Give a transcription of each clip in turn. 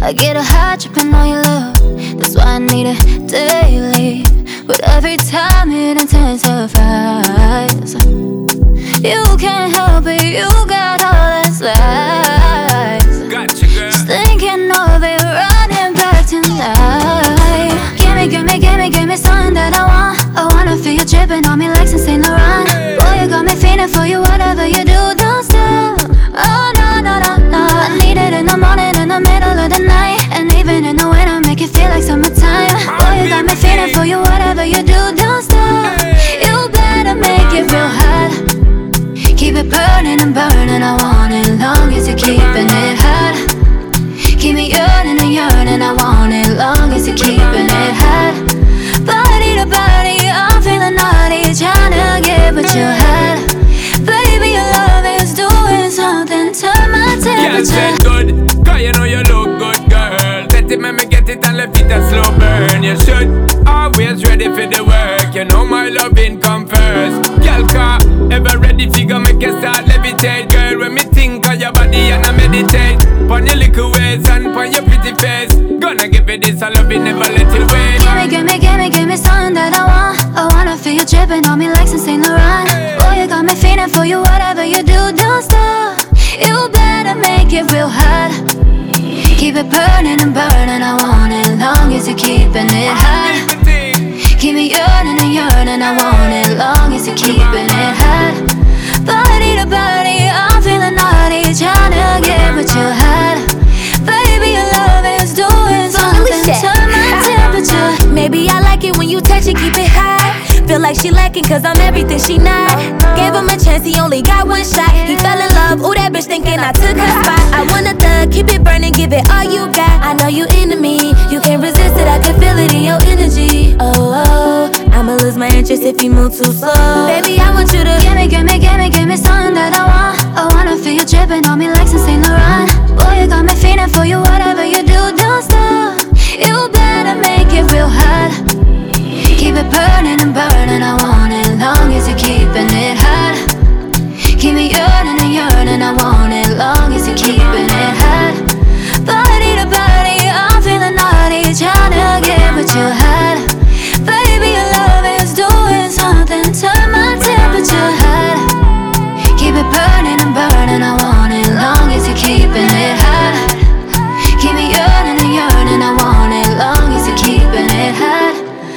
I get a high tripping on your love. That's why I need it daily. But every time it intensifies. You can't help it, you got all that's lies. Gotcha, girl. Just thinking of it, running back tonight. Give me something that I want. I wanna feel you dripping on me like some Saint Laurent. Boy, you got me feeling for you, whatever you do, don't stop. Oh, no, no, no, no. I need it in the morning, in the middle of the night. And even in the winter, make it feel like summertime. Boy, you got me feeling for you, whatever you do, don't stop. You better make it real hot. Keep it burning and burning, I want it long as you're keeping it hot. Keep me yearning and yearning, I want it long as you're keeping it hot. Body to body, I'm feeling naughty, tryna get what you had. Baby, your love is doing something to my temperature. Girl, said good, cause you know you look good, girl. Let it make me get it and left it a slow burn. You should always ready for the work. You know my loving come first. Girl, car ever ready figure make you start levitate. Girl, when me think of your body and I meditate pon your little ways and pon your pretty face. Gonna give it this, I love it, never let it wait. Give me something that I want. I wanna feel you dripping on me like some Saint Laurent. Boy, you got me feeling for you, whatever you do, don't stop. You better make it real hot. Keep it burning and burning, I want it long as you're keeping it hot. Keep me yearning and yearning, I want it long as you're keeping it hot. Body to body, I'm feeling naughty, tryna get what you had. Baby, your love is doing something to my temperature. Maybe I like it when you touch it, keep it high. Feel like she lacking cause I'm everything she not. Gave him a chance, he only got one shot. He fell in love, ooh that bitch thinking I took her spot. I want a thug, keep it burning, give it all you got. I know you into me, you can't resist it, I can feel it in your energy. Oh, I'ma lose my interest if you move too slow. Baby, I want you to give me something that I want. I wanna feel you dripping on me like some Saint Laurent. Boy, you got me feeling for you, whatever you do, don't stop. You better make it real hot. Keep it burning and burning, I want it long as you're keeping it hot. Keep me yearning and yearning, I want it long as you're keeping it hot. Body to body, I'm feeling naughty, tryna get what you had. Baby, your love is doing something to my temperature hot. Keep it burning and burning, I want it long as you're keeping it hot. Keep me yearning and yearning, I want it long as you're keeping it hot.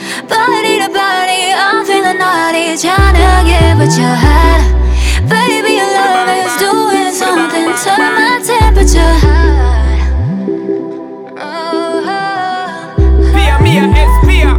Body to body, I'm feeling naughty, tryna get what you had. Baby, your love is doing something to my temperature hot. Oh, Pia Mia Espia.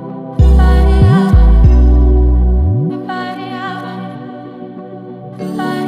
bye.